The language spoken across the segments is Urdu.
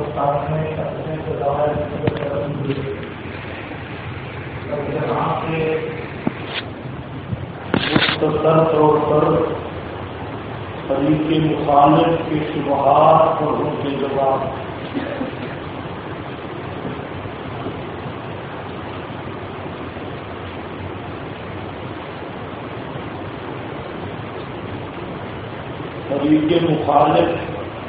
سامنے اپنے سزائے یہاں سے مختصر طور پر طریق مخالف کے شبہات اور ان کے جواب طریق مخالف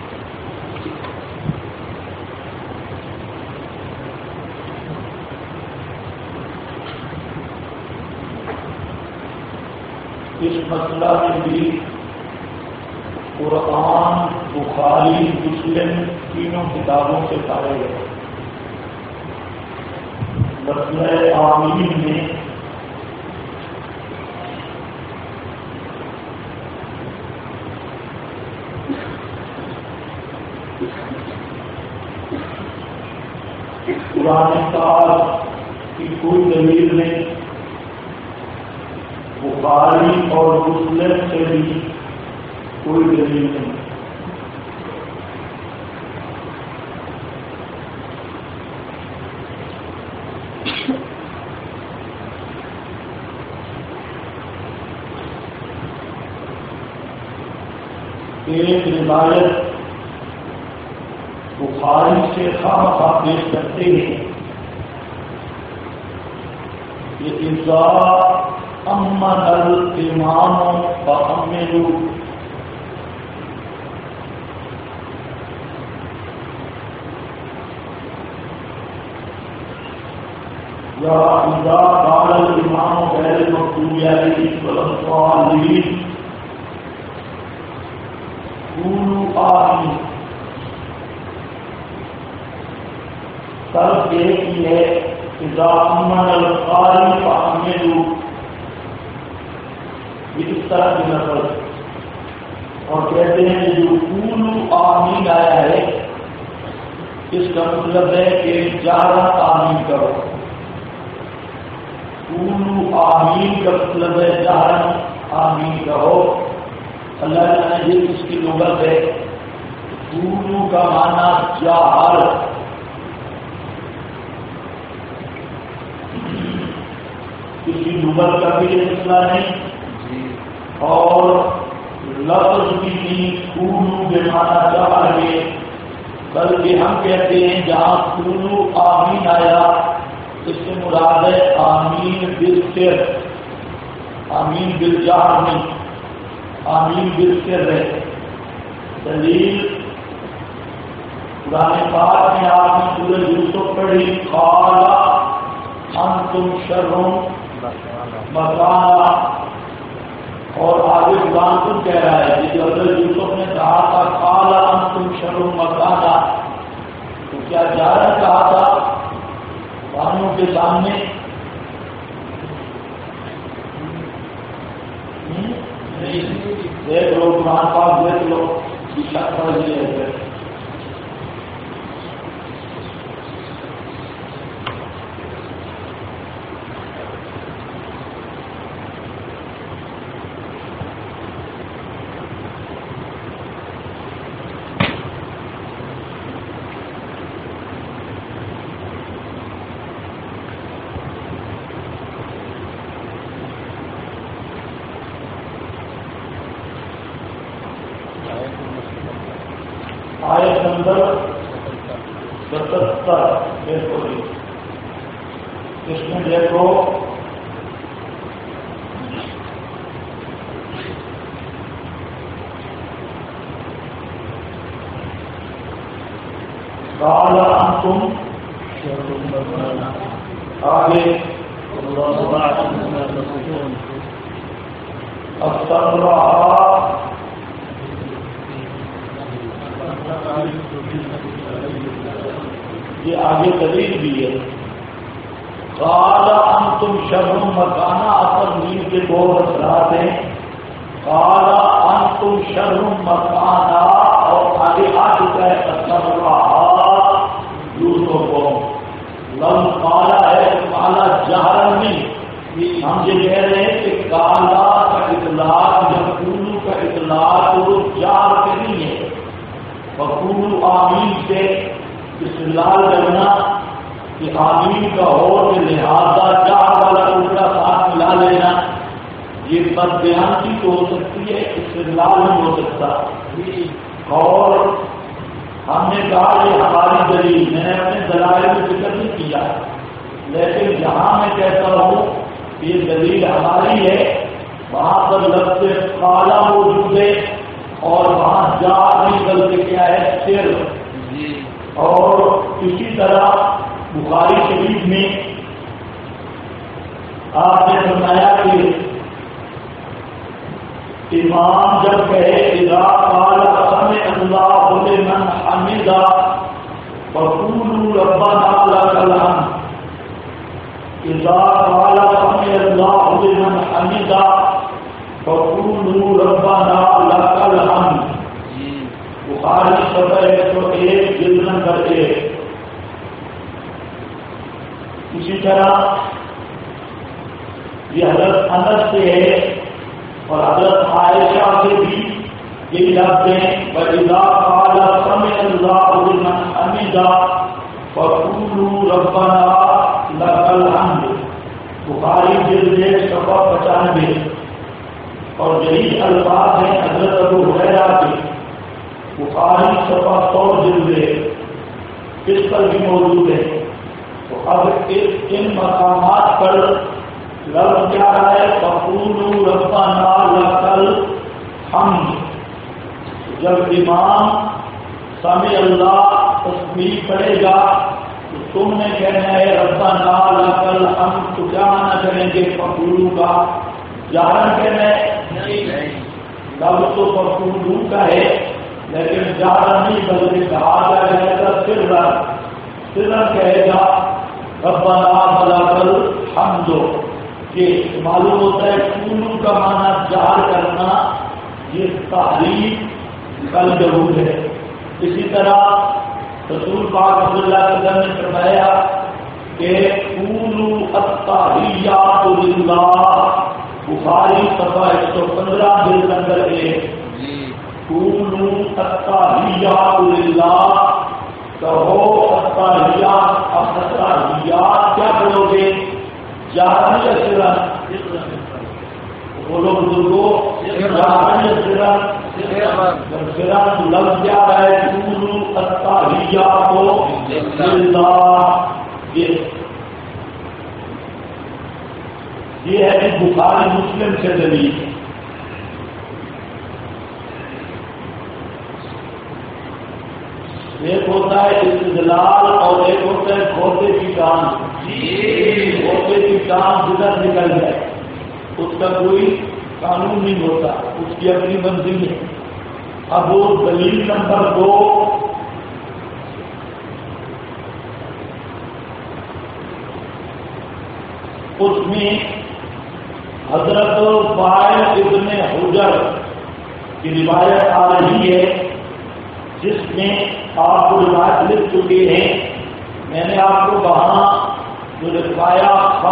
اس مسئلہ میں بھی قرآن بخاری مسلم تینوں کتابوں سے پائے گئے. مسئلہ آمین میں قرآن پاک کی کوئی دلیل نہیں، بخاری اور مسلم سے بھی کوئی دلیل نہیں. ایک روایت بخاری سے خواہ پیش کرتے ہیں کہ اذا امن الامام فامنوا، یا اذا قال الامام غیر المغضوب علیہم ولا الضالین قولوا آمین. طرف ایک ہی ہے اذا امن القاری فامنوا، اس طرح کی نقل، اور کہتے ہیں جو قولوا آمین آیا ہے اس کا مطلب ہے کہ جارہ آمین کرو. قولوا آمین کا مطلب ہے جارہ آمین کہو. اللہ تعالیٰ یہ اس کی لغت ہے. قولوا کا معنی جہر، کسی لغت کا بھی مسئلہ نہیں اور لفظ بھی نہیں. قولوا کے معنی جہر ہے، بلکہ ہم کہتے ہیں جہاں قولوا آمین آیا اس سے مراد ہے آمین بالسر، آمین بالجہر نہیں، آمین بالسر ہے. دلیل قرآن پاک میں آپ نے سورہ یوسف پڑھی قال انتم شر مکانا، اور آگے قرآن کو کہہ رہا ہے کہ حضرت یوسف نے کہا تھا قال انتم شر مکانا، تو کیا جارہ کہا تھا قانون کے سامنے؟ دیکھ لو قرآن پاک دیکھ لو شک پڑ گئی. آیت نمبر 77 دیکھو جی، اس میں دیکھو قال انتم آگے یہ آگے دلیل بھی ہے. قال انتم شر مکانا اصل نیند کے دو اثرات ہیں. قال انتم شر مکانا اور آگے آ چکا ہے یوسف کو لفظ قالا ہے، قالا جہرن نہیں. ہم یہ کہہ رہے ہیں کہ قالا کا اطلاق یا قولوا کا اطلاق وہ جار کے نہیں ہے. وقولوا آمین سے استدلال کرنا کہ آمین کا ہو کہ لہٰذا چار والا الٹا ساتھ ملا لینا، یہ بد بیانتی تو ہو سکتی ہے، استدلال نہیں ہو سکتا۔ اور ہم نے کہا یہ ہماری دلیل، میں نے اپنے دلائل میں ذکر نہیں کیا، لیکن جہاں میں کہتا ہوں کہ یہ دلیل ہماری ہے وہاں پر لفظ کالا موجود ہے اور وہاں جا نہیں بلکہ کیا ہے سر۔ اور اسی طرح بخاری شریف میں آپ نے فرمایا کہ امام جب کہے اذا قال سمع اللہ لمن حمدا فقولوا ربنا لك الحمد، اذا قال سمع اللہ لمن حمدا فقولوا ربنا لك الحمد۔ بخاری صفحہ 101 جلد نمبر 1۔ اسی طرح یہ حضرت انس سے ہے اور حضرت عائشہ سے بھی یہ لفظ ہیں وَإِذَا قَالَ سَمِعَ اللَّهُ لِمَنْ حَمِدَهُ فَقُولُوا رَبَّنَا لَكَ الْحَمْدُ۔ بخاری جلد 1 صفحہ 95 اور یہی الفاظ ہیں حضرت ابو ہریرہ کے، بخاری صفحہ 100 جلد اس پر بھی موجود ہے۔ تو اب ان مقامات پر لفظ کیا ہے فقولوا ربنا لك الحمد۔ جب امام سمع اللہ تسبیح پڑھے گا تو تم نے کہنا ہے ربنا لك الحمد، تو کیا مانا کریں گے فقولوا کا جہرن کہنا ہے، لفظ تو فقولوا کا ہے لیکن جہرن نہیں بلکہ کہا جائے گا سرن کہے گا ربنا لك الحمد۔ یہ معلوم ہوتا ہے کولو کا معنی جہر کرنا، یہ تحریف کل ضرور ہے۔ اسی طرح رسول پاک صلی اللہ علیہ وسلم نے فرمایا کہ قولوا التحیات للہ، بخاری صفحہ 115 جلد نمبر 1۔ قولوا التحیات للہ، کہو التحیات۔ اب التحیات کیا کرو گے؟ جہرن یا سرن؟ بولو بزرگوں، جہرن یا سرن؟ سرن لفظ کیا ہے قولوا التحیات للہ۔ یہ ہے بخاری مسلم سے دلیل۔ ایک ہوتا ہے استدلال اور ایک ہوتا ہے کھوتے کی کام۔ کھوتے کی کام جدھر نکل جائے اس کا کوئی قانون نہیں ہوتا، اس کی اپنی منزل ہے۔ اب وہ دلیل نمبر 2 اس میں حضرت وائل ابن حجر کی روایت آ رہی ہے جس میں آپ کو روایت لکھ چکے ہیں۔ میں نے آپ کو وہاں جو لکھوایا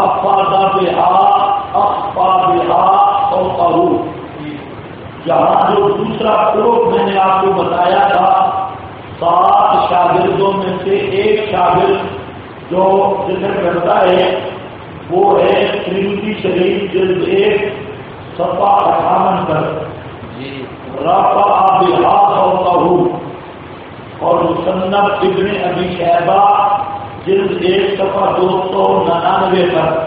جہاں جو دوسرا پروف میں نے آپ کو بتایا تھا 7 شاگردوں میں سے ایک شاگرد جو ذکر کرتا ہے وہ ہے ترمذی شریف جلد 1 صفحہ 58 پر رفع بہا صوتہ، اور مصنف ابن ابی شیبہ جلد 1 صفحہ 299 پر۔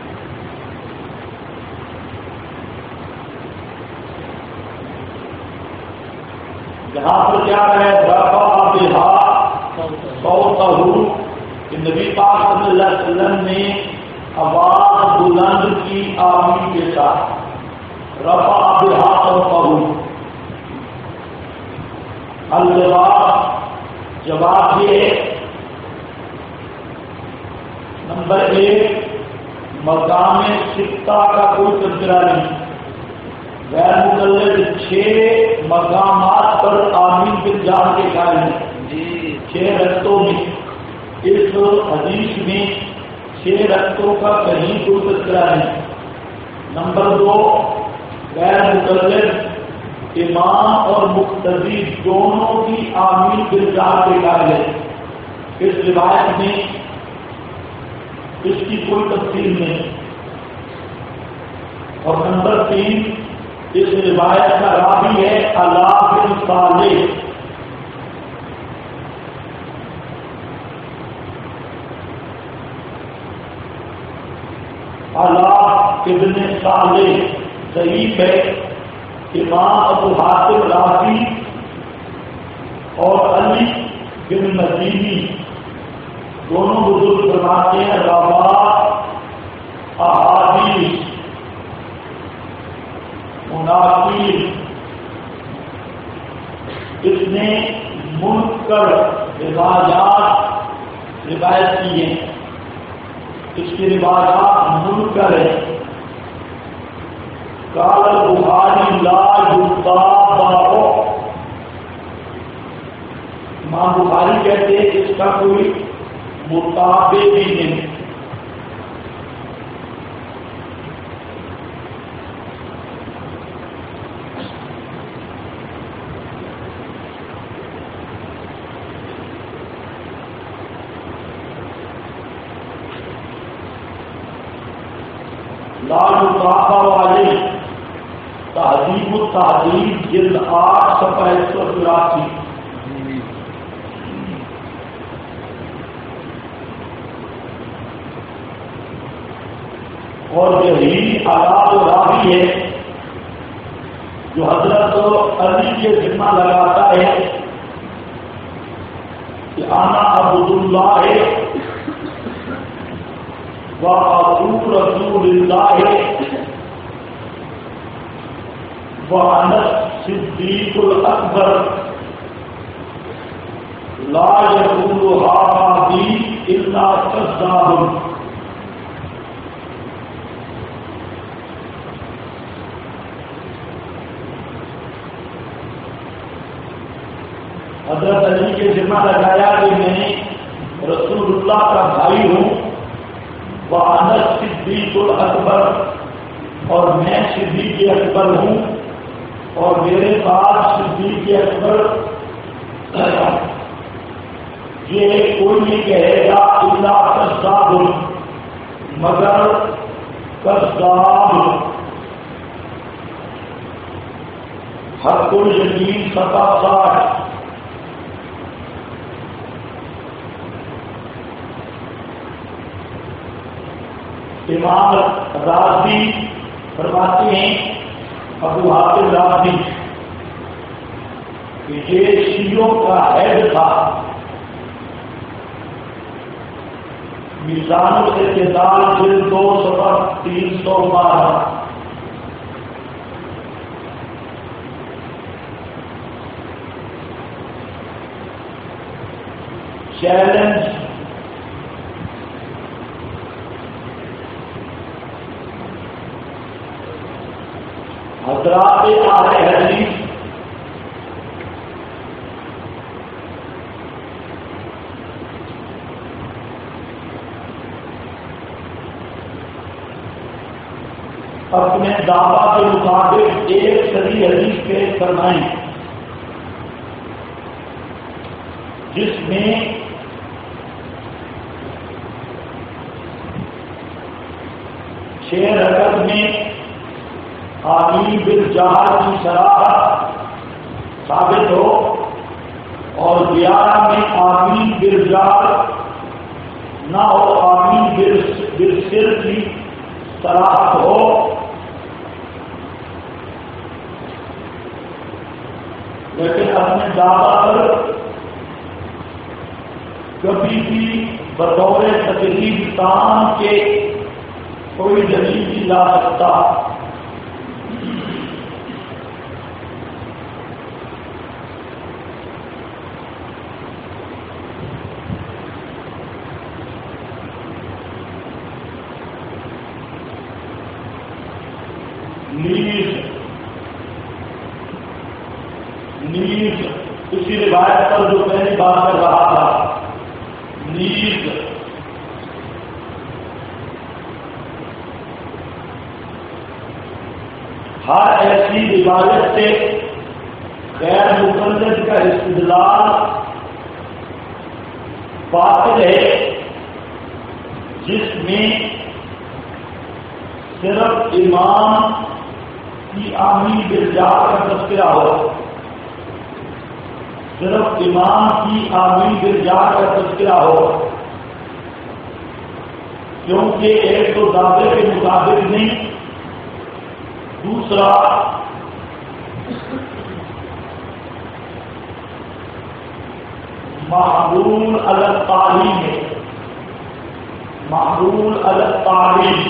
جہاں پر کیا ہے رفع بہا صوتہ کہ نبی پاک صلی اللہ علیہ وسلم نے آواز بلند کی آمین کے ساتھ، رفع بہا صوتہ۔ جواب یہ ہے نمبر 1 مقام سکتا کا کوئی تذکرہ نہیں، غیر مقلد 6 مقامات پر آمین کے جان کے قائل ہیں، 6 رستوں میں۔ اس حدیث میں 6 رستوں کا کہیں کوئی تذکرہ نہیں۔ نمبر 2 غیر مقلد امام اور مقتدی دونوں کی آمین بالجار کے قائل ہے، اس روایت میں اس کی کوئی تفصیل نہیں. اور نمبر 3 اس روایت کا راوی ہے علاء بن صالح. علاء بن صالح ضعیف ہے. امام ابو حاتم رازی اور علی بن مدینی دونوں بزرگ فرماتے ہیں روایات احادیث منافی اس نے منکر روایات روایت کی ہیں. اس کی روایات منکر ہے. قال البخاری لا یتابع. امام بخاری کہتے ہیں اس کا کوئی متابع بھی نہیں. لا یتابع والے تہذیب التہذیب جلد 8 صفحہ 184. اور یہی آداب و راوی ہے جو حضرت علی کے ذمہ لگاتا ہے کہ انا عبد اللہ و ابو رسول اللہ وانا الصدیق الاکبر لا یقول هذا بی الا کذاب. حضرت علی کے ذمہ لگایا کہ میں رسول اللہ کا بھائی ہوں. وانا الصدیق الاکبر اور میں صدیق اکبر ہوں اور میرے پاس صدیق اکبر یہ کوئی نہیں کہے گا الا کذاب مگر کذاب. حق الیقین 67. امام رازی فرماتے ہیں ابو حاتم رازی کہ یہ شیعوں کا ہیڈ تھا. میزان الاعتدال جلد 2 صفحہ 312. چیلنج حضرات اہل حدیث اپنے دعویٰ کے مطابق ایک صحیح حدیث پیش فرمائیں جس میں چھ رکعت میں آمین بالجہر کی صراحت ثابت ہو اور 11 میں آمین بالجہر نہ ہو، آمین بالسر کی صراحت ہو. لیکن اپنے دعویٰ پر کبھی بھی بطور تقریب کام کے کوئی دلیل نہیں لا سکتا. نیز اسی روایت پر جو پہلی بات کر رہا تھا، نیز ہر ایسی روایت سے غیر مقلد کا استدلال باطل ہے جس میں صرف امام کی آمین بالجار کا تذکرہ ہو، صرف امام کی آمین بالجار کا تذکرہ ہو، کیونکہ ایک تو دعوے کے مطابق نہیں، دوسرا محمول علی التعلیم ہے، محمول علی التعلیم،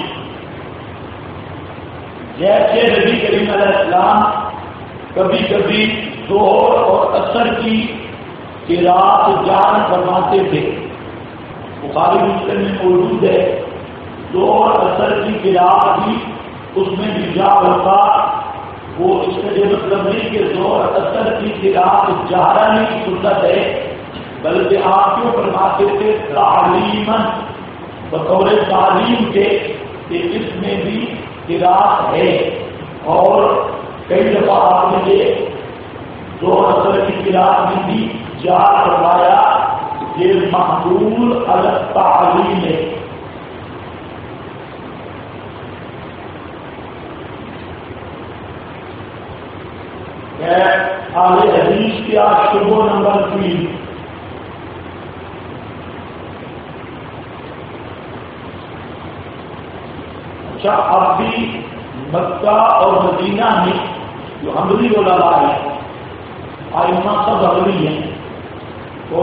جیسے نبی کریم علیہ السلام کبھی کبھی ظہر اور عصر کی قرات جان فرماتے تھے، بخاری مسلم میں موجود ہے، ظہر عصر کی قرات بھی اس میں بھی جا ہوتا، وہ اس کا یہ مطلب نہیں کہ ظہر عصر کی قرات جہرانی کی سنت ہے، بلکہ آپ کیوں فرماتے تھے تعلیماً، بطور تعلیم کے کہ اس میں بھی قرات ہے، اور کئی دفعہ آپ نے یہ ظہر عصر کی قرات میں بھی جا فرمایا، یہ محمول علی التعلیم ہے۔ اہل حدیث کیا شبہ نمبر 3، اچھا اب بھی مکہ اور مدینہ میں جو حملی علماء ہیں، ائمہ سب حملی ہیں، تو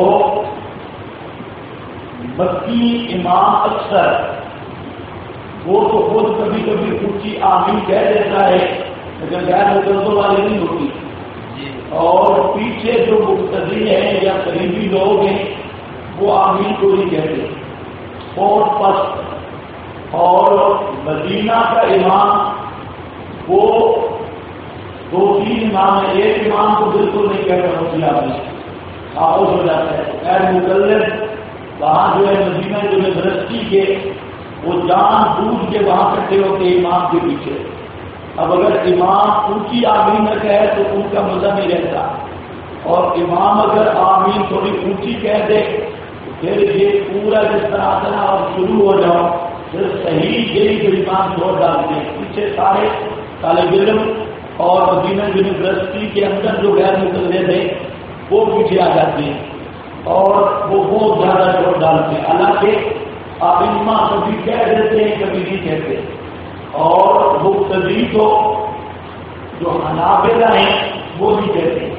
مکی امام اکثر وہ تو خود کبھی کبھی اونچی آمین کہہ دیتا ہے لیکن غیر مقدسوں والی نہیں ہوتی، اور پیچھے جو مقتدی ہیں یا قریبی لوگ ہیں وہ آمین کو نہیں کہتے، اور پس اور مدینہ کا امام وہ 2-3 امام ہے، ایک امام کو بالکل نہیں کہتا ہوتی آمین، خاموش ہو جاتا ہے، غیر مقلد وہاں جو ہے مدینہ جو یونیورسٹی کے وہ جان بوجھ کے وہاں کٹھے ہوتے امام کے پیچھے، اب اگر امام اونچی آمین نہ کہے تو ان کا مزہ نہیں رہتا، اور امام اگر آمین تھوڑی اونچی کہہ دے پھر یہ پورا جس طرح سے آپ شروع ہو جاؤ پھر صحیح یہی جو امام چھوڑ ڈالتے ہیں، پیچھے سارے طالب علم اور مدینہ یونیورسٹی کے اندر جو غیر مقلد ہیں وہ پیچھے آ جاتے ہیں اور وہ بہت زیادہ چھوڑ ڈالتے ہیں، حالانکہ ائمہ کبھی کہہ دیتے ہیں کبھی نہیں کہتے، اور مقتدی تو جو حنابلہ ہیں وہ نہیں کہتے۔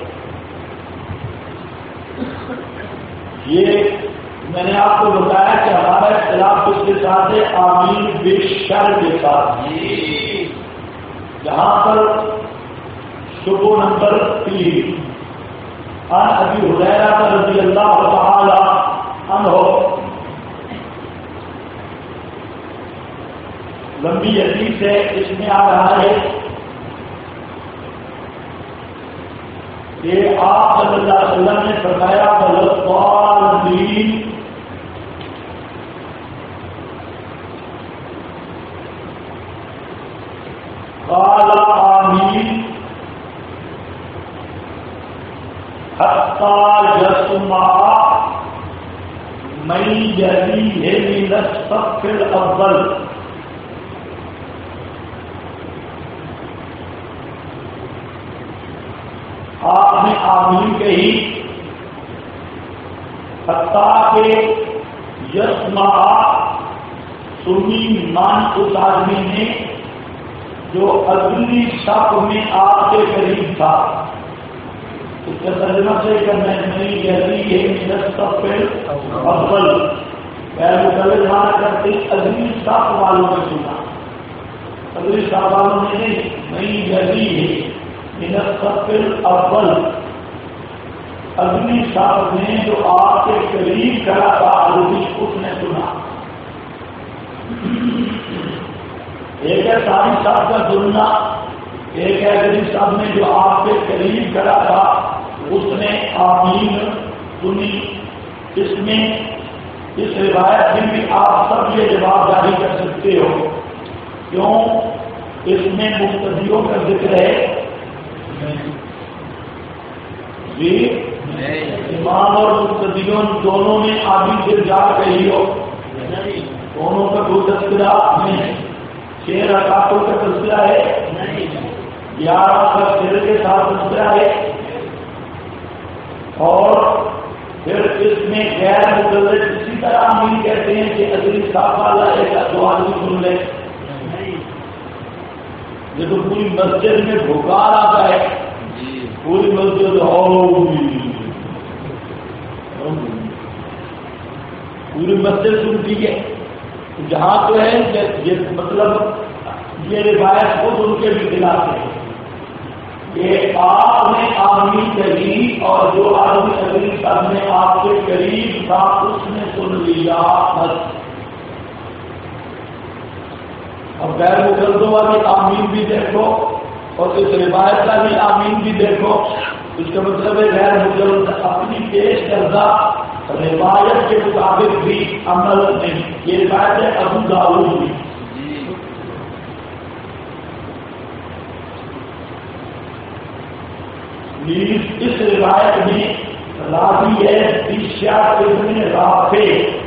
یہ میں نے آپ کو بتایا کہ ہمارا اختلاف اس کے ساتھ ہے آمین بے شر کے ساتھ، جہاں پر شبہ نمبر 3 عن ابی ہریرہ رضی اللہ تعالی عنہ، لمبی حدیث ہے، اس میں آ رہا ہے کہ آپ صلی اللہ علیہ وسلم نے فرمایا والضالین، قال آمین حتی یسمع من یلیہ من الصف الاول، آپ نے آمین کہی حتیٰ کہ یسمع سنی مان اس آدمی نے جو اگلی صف میں آپ کے قریب تھا، اس کا ترجمہ سے کرنا نہیں یہی ہے من الصف الاول، غیر مقلد مانا کرتے اگلی صف والوں نے سنا، اگلی صف والوں نے نہیں یہی ہے من الصف الاول، اگلی صف میں جو آپ کے قریب کھڑا تھا اس نے سنا۔ ایک ہے ساری صف کا سننا، ایک ہے اگلی صف میں جو آپ کے قریب کھڑا تھا اس نے آمین سنی۔ اس میں اس روایت میں بھی آپ سب یہ جواب جاری کر سکتے ہو، کیوں؟ اس میں مقتدیوں کا ذکر ہے جی امام اور مقتدیوں دونوں نے آدمی سے جا کہی ہو، دونوں کا کوئی تذکرہ نہیں، 6 رکعتوں کا تذکرہ ہے، 11 کا سر کے ساتھ تذکرہ ہے، اور پھر اس میں غیر مقلد اسی طرح آمین کہتے ہیں کہ اگلی صاف والا ایک دو آدمی سن لے، یہ تو پوری مسجد میں بھوکار آتا ہے، پوری مسجد پوری مسجد سنتی ہے، جہاں تو ہے یہ مطلب یہ روایت خود ان کے بھی خلاف ہے کہ آپ نے آمین کہی اور جو آدمی اگلی سب نے آپ کے قریب تھا اس نے سن لیا بس۔ اب غیر مقلدوں والی آمین بھی دیکھو اور اس روایت کا بھی آمین بھی دیکھو، اس کا مطلب ہے غیر مقلد اپنی پیش کردہ روایت کے مطابق بھی عمل نہیں، یہ روایت ہے ابو داؤد بھی۔ اس روایت میں راوی ہے بشر ابن رافع،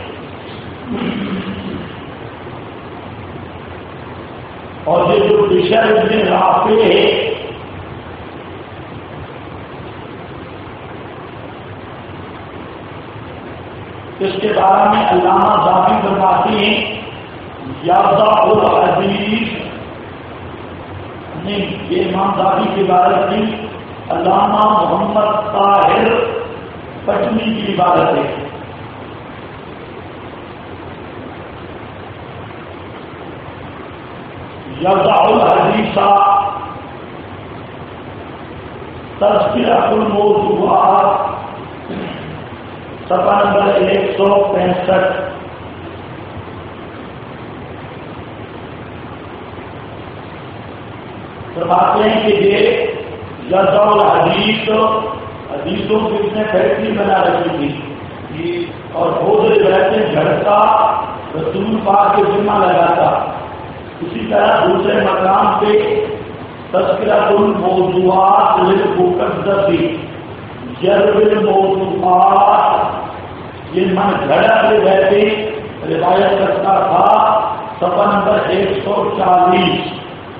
اور یہ جو بشر ابن رافع ہے اس کے بارے میں علامہ ذاتی فرماتے ہیں یادہ الحدیث نہیں، یہ امام ذاتی کی عبارت نہیں، علامہ محمد طاہر پٹنی کی عبادت ہے۔ یضع الحدیث تذکرۃ الموضوعات، صفحہ نمبر 165۔ فرماتے ہیں کہ یہ یضع الحدیث، حدیثوں کی اس نے فیکٹری بنا رکھی تھی اور بہت روایتیں گھڑتا رسول پاک کے ذمہ لگاتا۔ اسی طرح دوسرے مقام پہ تذکرۃ الموضوعات للمقدس جلب الموضوعات، یہ من گھڑت روایتیں روایت کرتا تھا، صفحہ نمبر 140۔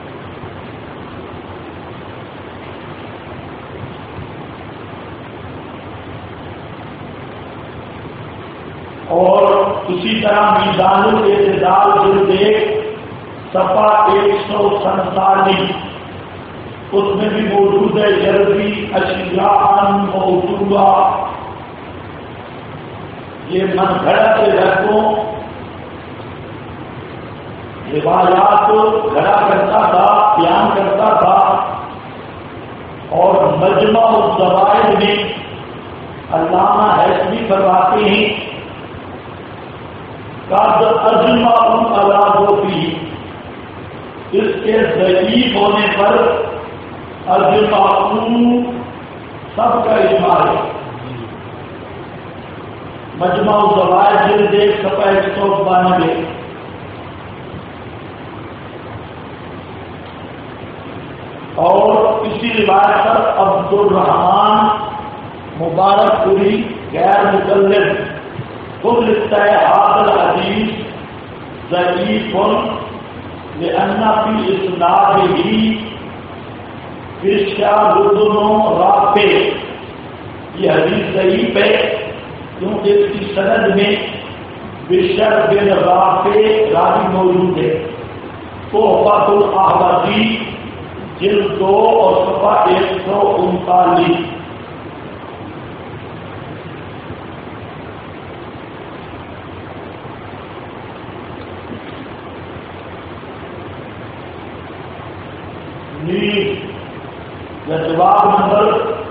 اور اسی طرح میزان الاعتدال جلد 1 صفحہ 147، اس میں بھی موجود ہے جلدی اشیاء موضوعہ، یہ من گھڑت رسموں روایات گھڑا کرتا تھا، بیان کرتا تھا، اور مجمع الزوائد میں علامہ حیثمی فرماتے ہیں قد اجمع علی، اس کے ضعیف ہونے پر اجمع سب کا اجماع ہے۔ مجمع الزوائد جلد 1 صفحہ 192۔ اور اسی روایت پر عبد الرحمان مبارک پوری غیر مقلد خود لکھتا ہے حاضر حدیث ضعیف لأن فی اسنادہ بشر بن رافع، یہ حدیث ضعیف ہے کیونکہ اس کی سند میں بشر بن رافع راوی موجود ہے۔ تحفۃ الاحوذی جلد 2 اور صفحہ 139۔ جواب نمبر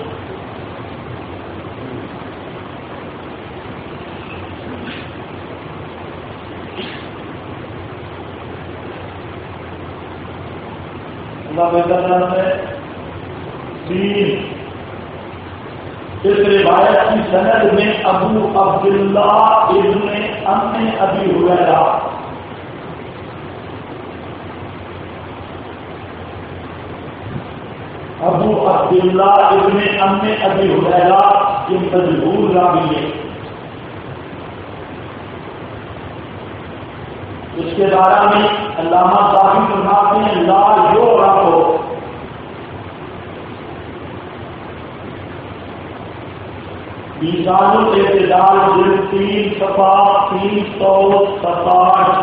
اس روایت کی سند میں ابو عبداللہ ابن ابی ہریرہ، ابو عبداللہ ابن ابی ہریرہ یہ مجہول راوی ہے. اس کے بارے میں علامہ صاحب فرماتے ہیں لا یعرف میزان الاعتدال جلد 3 صفحہ 367.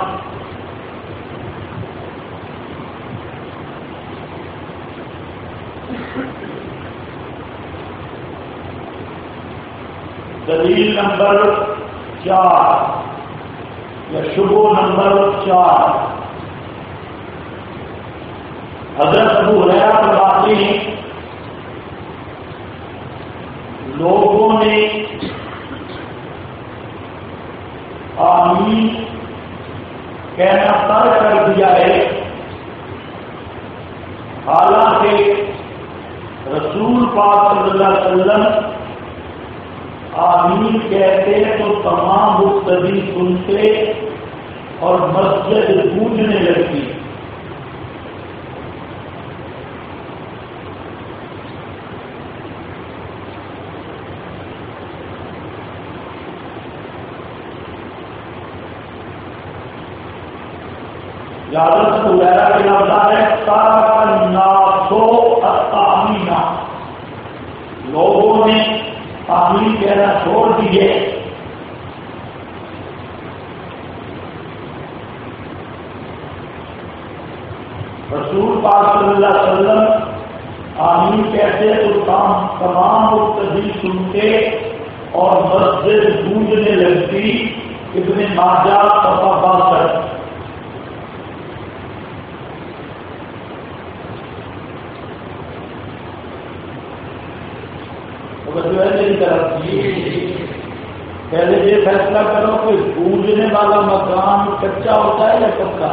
دلیل نمبر 4 یا شبہ نمبر 4. حضرت ابو ہریرہ فرماتے ہیں لوگوں نے آمین کہنا ترک کر دیا ہے، حالانکہ رسول پاک صلی اللہ علیہ وسلم آمین کہتے تو تمام مقتدی سنتے اور مسجد گونجنے لگتی. یادت وغیرہ کے لفظ ہے تارک الناس التآمین، لوگوں نے آمین کہنا چھوڑ دیے. رسول پاک صلی اللہ علیہ وسلم آمین کہتے تو تمام مقتدی سنتے اور مسجد گونجنے لگتی. ابن ماجہ صفحہ 62. جو ہے میری طرف پہلے یہ فیصلہ کرو کہ گونجنے والا مکان کچا ہوتا ہے یا پکا.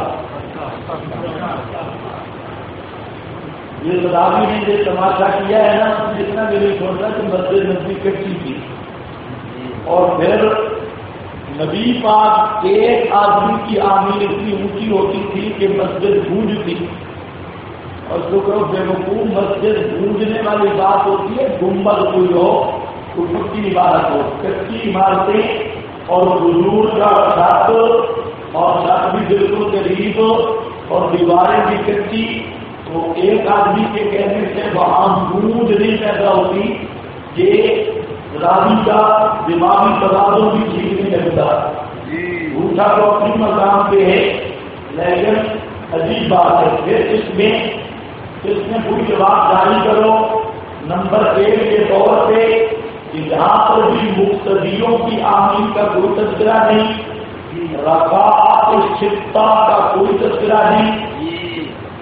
یہ راوی نے جو تماشا کیا ہے نا جتنا بھی نہیں چھوڑتا کہ مسجد نبی کچی تھی اور پھر نبی پاک ایک آدمی کی آمین اتنی اونچی ہوتی تھی کہ مسجد گونجتی. اور جو کرو بے وقوف مسجد گونجنے والی بات ہوتی ہے گنبد کوئی ہو تو پکی عمارت ہو. کچی عمارتیں اور بزرگ کا چھت اور چھت بھی بالکل قریب اور دیواریں بھی کچی تو ایک آدمی کے کہنے سے وہاں گونج نہیں پیدا ہوتی. یہ راوی کا دماغی توازن بھی ٹھیک نہیں لگتا. جھوٹا تو اپنی مقام پہ ہے لیکن عجیب بات ہے. پھر اس میں کوئی جواب جاری کرو نمبر 1 کے طور پہ کہ جہاں پر بھی مقتدیوں کی آمین کا کوئی تذکرہ نہیں، رفاعت الشتا کا کوئی تذکرہ نہیں.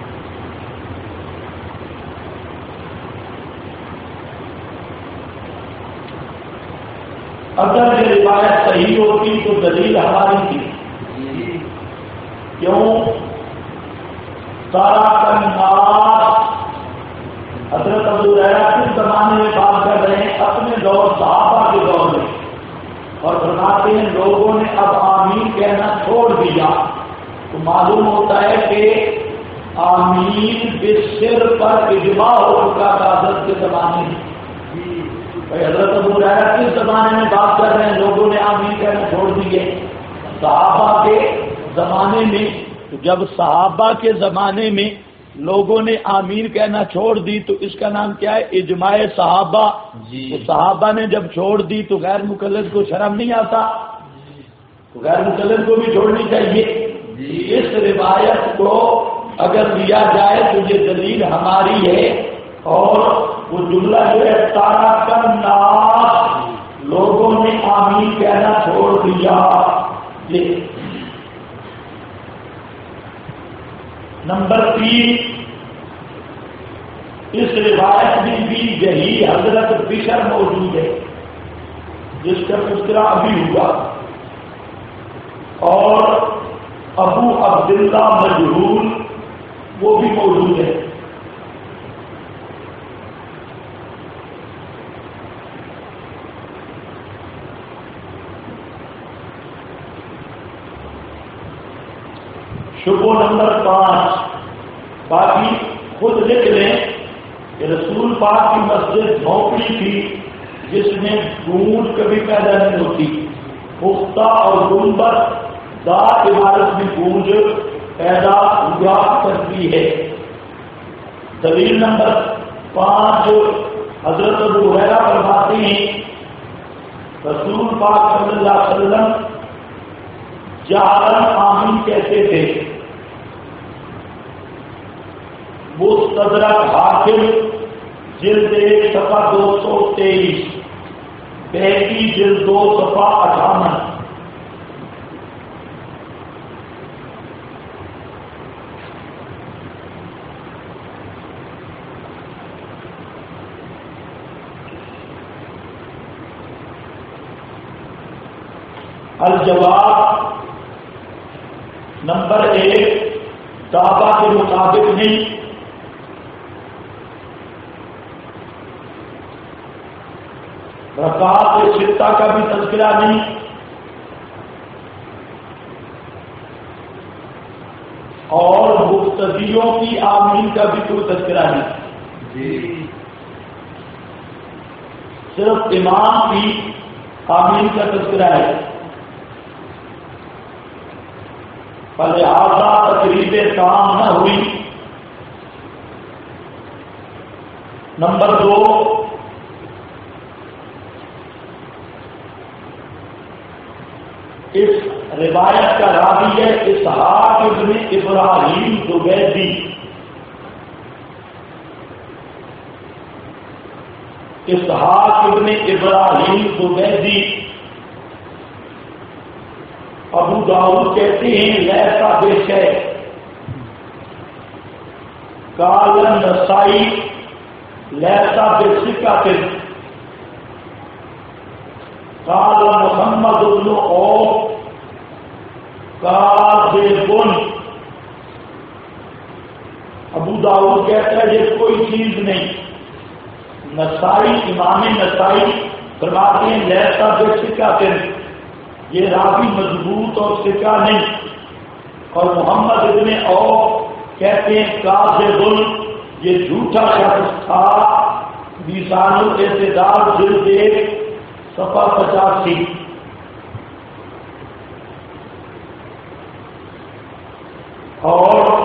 اگر یہ روایت صحیح ہوتی تو دلیل ہماری تھی. کیوں؟ سارا الناس حضرت ابو ہریرہ کس زمانے میں بات کر رہے ہیں؟ اپنے دور صحابہ کے دور میں. اور فرماتے ہیں لوگوں نے اب آمین کہنا چھوڑ دیا. تو معلوم ہوتا ہے کہ آمین بسر پر اجماع ہو چکا تھا حضرت کے زمانے میں. حضرت ابو ہریرہ کس زمانے میں بات کر رہے ہیں لوگوں نے آمین کہنا چھوڑ دیے؟ صحابہ کے زمانے میں. تو جب صحابہ کے زمانے میں لوگوں نے آمین کہنا چھوڑ دی تو اس کا نام کیا ہے؟ اجماع صحابہ. تو صحابہ نے جب چھوڑ دی تو غیر مقلد کو شرم نہیں آتا؟ غیر مقلد کو بھی چھوڑنی چاہیے. اس روایت کو اگر لیا جائے تو یہ دلیل ہماری ہے. اور وہ جملہ جو ہے تارا الناس لوگوں نے آمین کہنا چھوڑ دیا. یہ نمبر 3 اس روایت میں بھی یہی حضرت بشر موجود ہے جس کا تذکرہ ابھی ہوا اور ابو عبداللہ مجہول وہ بھی موجود ہے. شبہ نمبر 5 باقی خود لکھ لیں کہ رسول پاک کی مسجد جھونپڑی تھی جس میں گونج کبھی پیدا نہیں ہوتی، پختہ اور گنبد دار عمارت میں گونج پیدا ہوا کرتی ہے۔ دلیل نمبر 5، حضرت ابو ہریرہ فرماتے ہیں رسول پاک صلی اللہ علیہ وسلم جہرن آمین کہتے تھے۔ مستدرک حاکم جلد 1 صفحہ 223، بیہقی جلد 2 صفحہ 58۔ الجواب نمبر 1، دعویٰ کے مطابق نہیں، رکعات ستہ کا بھی تذکرہ نہیں، اور مقتدیوں کی آمین کا بھی کوئی تذکرہ نہیں، صرف امام کی آمین کا تذکرہ ہے۔ لہذا تقریبیں کام نہ ہوئی۔ نمبر 2، اس روایت کا راوی ہے اسحاق ابن ابراہیم زبیدی۔ اسحاق ابن ابراہیم زبیدی ابو داؤد کہتے ہیں لیسا بشیء، قال النسائی لیسا بثقۃ، قال محمد بن عوف کاذب۔ ابو داؤد کہتا ہے یہ کوئی چیز نہیں۔ نسائی، امام نسائی فرماتے ہیں لیسا بثقۃ، یہ راوی مضبوط اور ثقہ نہیں۔ اور محمد ابن عوف کہتے ہیں کاذب، یہ جھوٹا شخص تھا۔ میزان الاعتدال جلد 1 صفحہ 85۔ اور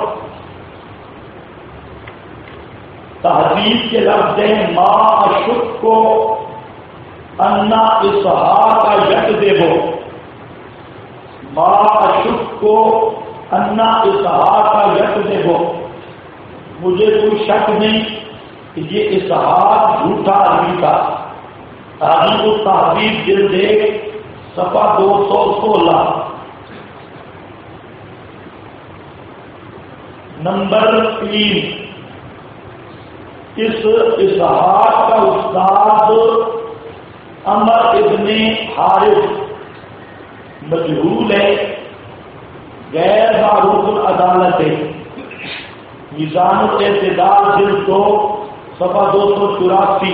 تحدید کے لفظ ہیں ما اشک کو انا اسحاق یکذب، ما اشک کو انا اسحاق یکذب، مجھے کوئی شک نہیں کہ یہ اسحاق جھوٹا آدمی تھا۔ تحریک التحدید جلد 1 صفحہ 216۔ نمبر 3، اس اسحاق کا استاد عمر ابن حارث مجہول ہے، غیر معروف العدالت ہے۔ میزان الاعتدال جلد 2 صفحہ 284۔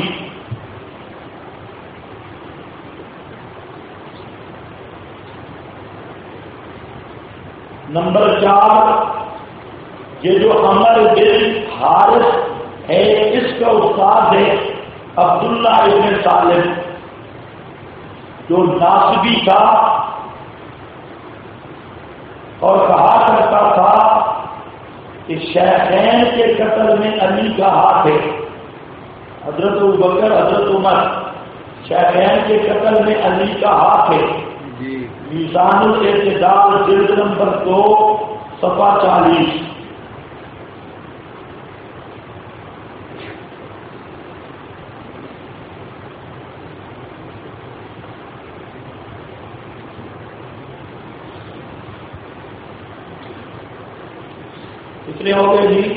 نمبر 4، یہ جو عمر بن حارث ہے اس کا استاد ہے عبداللہ ابن سالم، جو ناصبی تھا اور کہا کرتا تھا کہ شیخین کے قتل میں علی کا ہاتھ ہے۔ حضرت ابوبکر، حضرت عمر، شیخین کے قتل میں علی کا ہاتھ ہے۔ میزان الاعتدال جلد نمبر 2 صفحہ 40۔ کتنے ہو گئے جی؟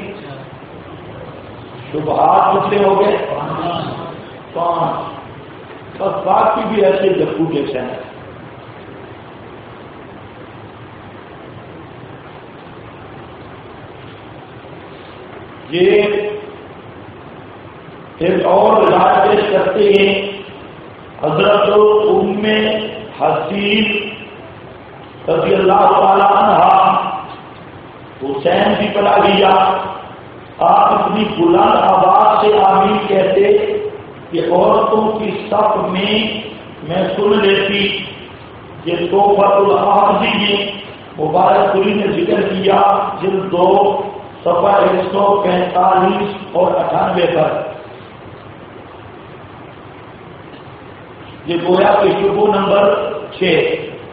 شبہات کتنے ہو گئے؟ 5۔ بس باقی بھی ایسے جپو جیسے ہیں۔ یہ ایک اور روایت پیش کرتے ہیں حضرت ام حسین رضی اللہ تعالی عنہا، حسین بھی پلا گیا آپ اتنی بلند آواز سے آمین کہتے کہ عورتوں کی صف میں سن لیتی. یہ توبۃ الحافظی میں مبارک پوری نے ذکر کیا جلد 2 صفحہ 145 اور 98 پر. یہ گویا کہ شبہ نمبر 6.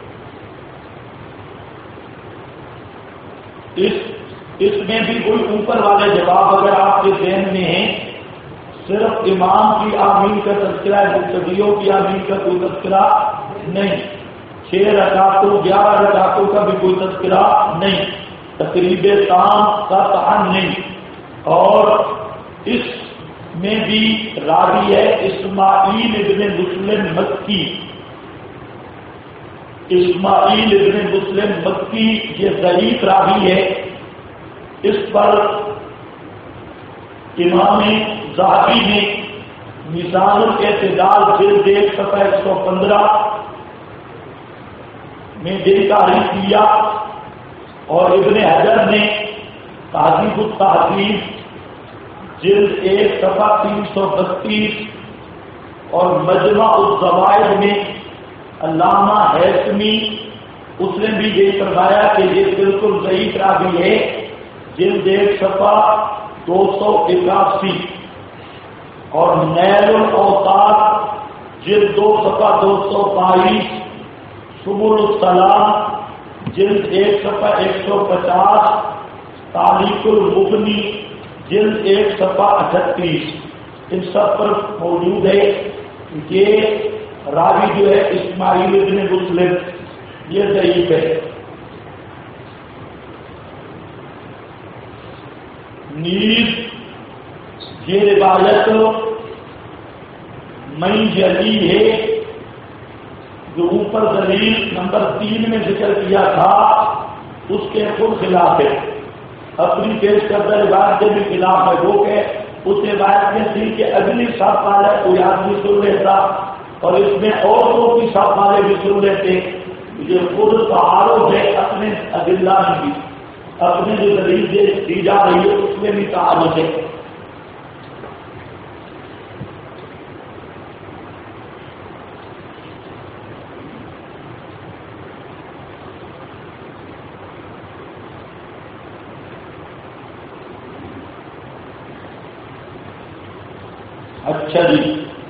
اس میں بھی کوئی اوپر والے جواب اگر آپ کے ذہن میں ہیں، صرف امام کی آمین کا تذکرہ ہے، مقتدیوں کی آمین کا کوئی تذکرہ نہیں. 6 رکعتوں 11 رکعتوں کا بھی کوئی تذکرہ نہیں، تقریب تام کا تعین نہیں. اور اس میں بھی راوی ہے اسماعیل ابن مسلم مکی. اسماعیل ابن مسلم مکی یہ ضعیف راوی ہے. اس پر امام ذہبی نے میزان الاعتدال جلد 1 صفحہ 115 میں دلکاری کیا، اور ابن حجر نے تہذیب التہذیب جلد 1 صفحہ 332 اور مجمع الزوائد میں علامہ ہیثمی اس نے بھی یہ فرمایا کہ یہ بالکل ضعیف راوی ہے. جلد 1 صفحہ 281 اور نیل الاوطار جلد 2 صفحہ 222، سبل السلام جلد 1 صفحہ 150، تعلیق المغنی جلد 1 صفحہ 38 ان سب پر موجود ہے. یہ راوی جو ہے اسماعیل ابن مسلم یہ ضعیف ہے. نیز یہ روایت میں جلی ہے جو اوپر دلیل نمبر 3 میں ذکر کیا تھا اس کے خود خلاف ہے. اپنی پیش کردہ روایت کے بھی خلاف ہے. وہ کہ اس روایت میں تھی کہ اگلی صف والے کوئی آدمی سن لیتا اور اس میں عورتوں کی صف والے بھی سن لیتے. یہ خود تعارض ہے اپنے ادلہ میں بھی، اپنے جو دلیل دی جا رہی ہے اس میں بھی تعارض ہے. اچھا جی،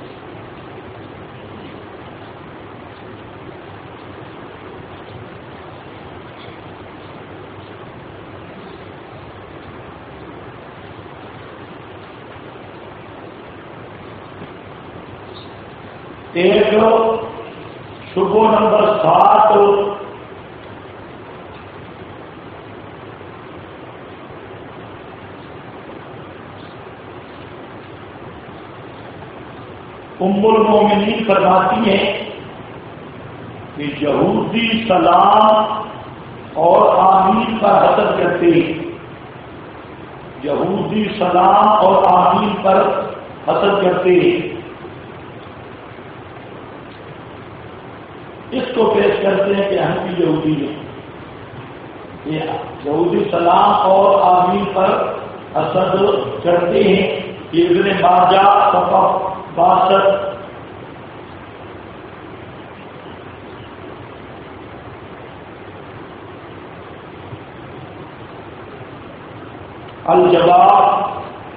ایک شبہ نمبر 7 ام المومنین فرماتی ہیں کہ یہودی سلام اور آمین پر حسد کرتے ہیں. یہودی سلام اور آمین پر حسد کرتے ہیں. اس کو پیش کرتے ہیں کہ ہم بھی یہودی ہیں. یہودی سلام اور آمین پر حسد کرتے ہیں. ابن ماجہ صفحہ 62. الجواب،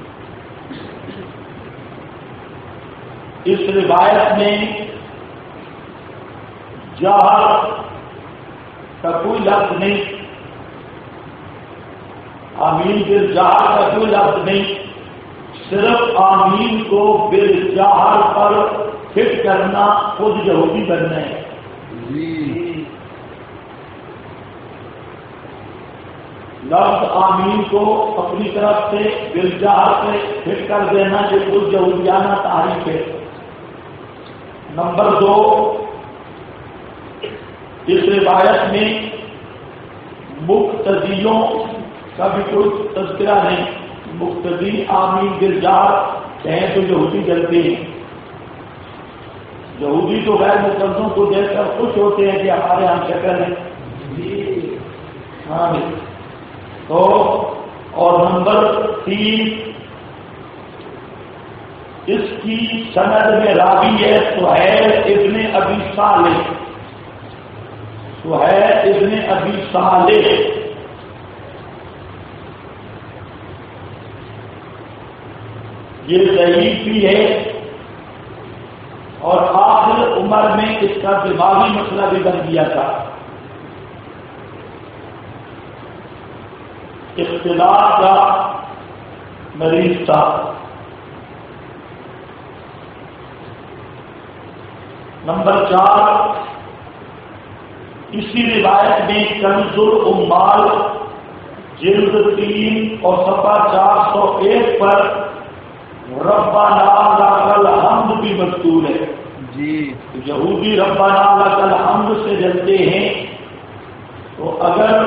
اس روایت میں جہر کا کوئی لفظ نہیں، آمین بالجہر کا کوئی لفظ نہیں. صرف آمین کو بالجہر پر فٹ کرنا خود یہودی بننا ہے. لفظ آمین کو اپنی طرف سے بالجہر سے فٹ کر دینا یہ خود یہودیانہ تعریف ہے. نمبر 2، اس روایت میں مقتدیوں کا بھی کوئی تذکرہ نہیں. مقتدی آمین بالجہر کہیں تو یہودی جلتے ہیں. یہودی تو غیر مقدسوں کو دیکھ کر خوش ہوتے ہیں کہ ہمارے ہم شکل ہیں. ہاں، تو اور نمبر 3 اس کی سند میں راوی ہے سہیل ابن ابی صالح، سہیل ابن ابی صالح، یہ ضعیف بھی ہے، اور آخر عمر میں اس کا دماغی مسئلہ بھی بن گیا تھا، اختلاف کا مریض تھا۔ نمبر 4 اسی روایت میں کنز العمال جلد 3 اور صفحہ 401 پر ربنا لک الحمد بھی مذکور ہے۔ جی یہودی ربنا لک الحمد سے جلتے ہیں، تو اگر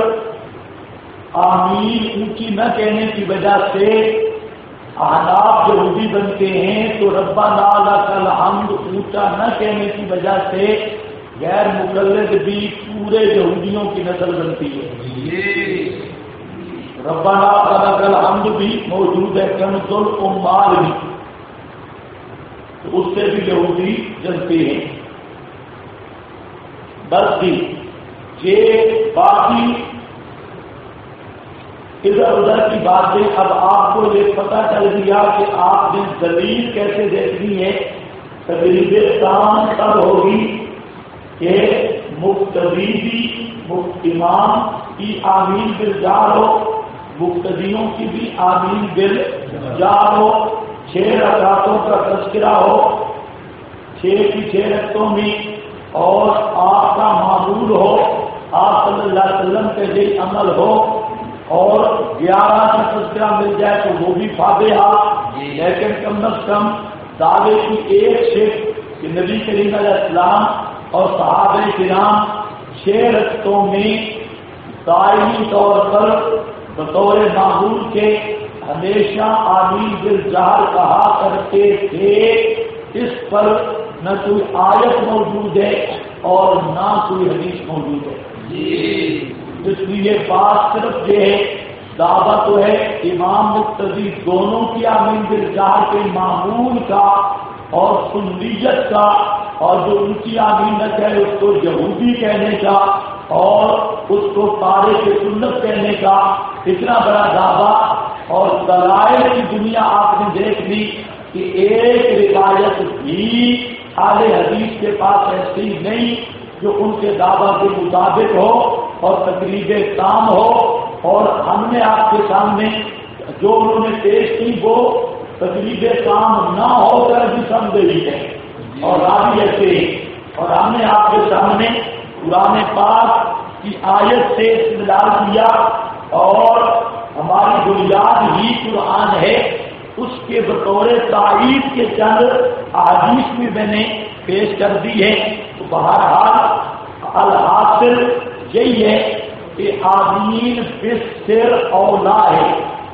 آمین اونچی نہ کہنے کی وجہ سے احناف یہودی بنتے ہیں، تو ربنا لک الحمد اونچا نہ کہنے کی وجہ سے غیر مقلد بھی پورے یہودیوں کی نسل بنتی ہے۔ ربنا لک الحمد بھی موجود ہے، کنز العمال بھی، تو اس سے بھی یہودی جلتے ہیں۔ بس بھی یہ باقی ادھر ادھر کی باتیں اب آپ کو یہ پتہ چل گیا کہ آپ نے دلیل کیسے دیکھنی ہے۔ تقریب تام تب ہوگی کہ مقتدی بھی امام کی آمین بالجار ہو، مقتدیوں کی بھی آمین بالجار ہو، 6 رکعتوں کا تذکرہ ہو 6 کی 6 رکعتوں میں، اور آپ کا معمول ہو، آپ صلی اللہ علیہ وسلم کے لیے عمل ہو، اور 11 کا تذکرہ مل جائے تو وہ بھی فاتحہ، لیکن کم از کم دعوے کی ایک شک کہ نبی کریم علیہ السلام اور صحابہ کرام 6 رکعتوں میں دائمی طور پر بطور معمول کے ہمیشہ آمین بالجہر کہا کرتے تھے۔ اس پر نہ کوئی آیت موجود ہے اور نہ کوئی حدیث موجود ہے۔ اس لیے بات صرف یہ ہے، دعویٰ تو ہے امام مقتدی دونوں کی آمین بالجہر کے معمول کا اور سنیت کا، اور جو ان کی آمین نہ کہے اس کو یہودی کہنے کا اور اس کو تارک سنت کہنے کا، اتنا بڑا دعویٰ۔ اور دلائل کی دنیا آپ نے دیکھ لی کہ ایک روایت بھی اہل حدیث کے پاس ایسی نہیں جو ان کے دعویٰ کے مطابق ہو اور تقریب تام ہو، اور ہم نے آپ کے سامنے جو انہوں نے پیش کی وہ تقریب تام نہ ہو کر بھی سمجھ لی ہے اور راضی ایسے، اور ہم نے آپ کے سامنے قرآن پاک کی آیت سے استدلال کیا، اور ہماری بنیاد ہی قرآن ہے، اس کے بطور تائید کے چند احادیث بھی میں نے پیش کر دی ہے۔ تو بہرحال الحاصل یہی ہے کہ آمین بالسر اولا ہے،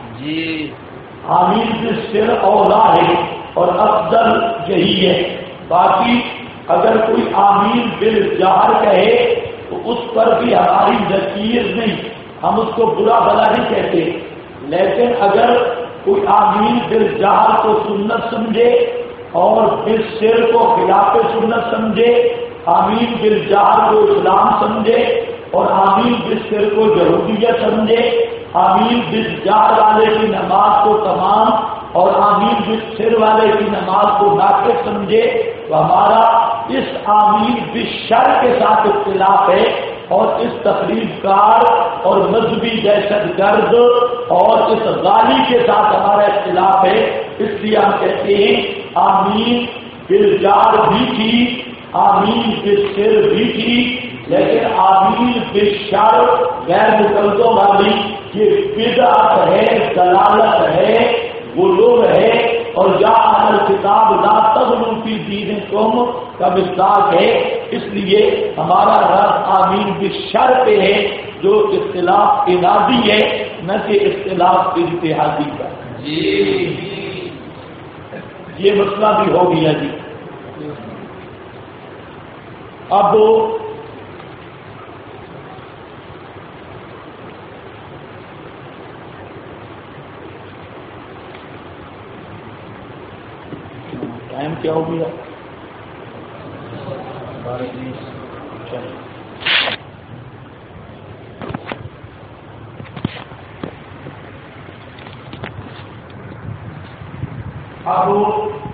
آمین بالسر اولا ہے اور افضل یہی ہے۔ باقی اگر کوئی آمین بالجہر کہے تو اس پر بھی ہماری نکیر نہیں، ہم اس کو برا بھلا نہیں کہتے، لیکن اگر کوئی آمین بالجہر کو سنت سمجھے اور بالسر کو خلاف سنت سمجھے، آمین بالجہر کو اسلام سمجھے اور آمین بالسر کو یہودیت سمجھے، آمین بالجہر والے کی نماز کو تمام اور آمین بالسر والے کی نماز کو ناقص سمجھے، تو ہمارا اس آمین بالشر کے ساتھ اختلاف ہے، اور اس تقریب کار اور مذہبی دہشت گرد اور اس غالی کے ساتھ ہمارا اختلاف ہے۔ اس لیے ہم کہتے ہیں آمین بالجار بھی تھی، آمین بالسر بھی تھی، لیکن آمین بالشر غیر مقلدوں والی یہ بدعت ہے، دلالت ہے، غلو ہے، اور یا اہل کتاب لا تغلوا فی دینکم کا مصداق ہے۔ اس لیے ہمارا رد آمین بالشر پہ ہے جو اختلاف انادی ہے، نہ کہ اختلاف اجتہادی کا۔ یہ مسئلہ بھی ہو گیا جی۔ اب کیا ہو گیا؟ اب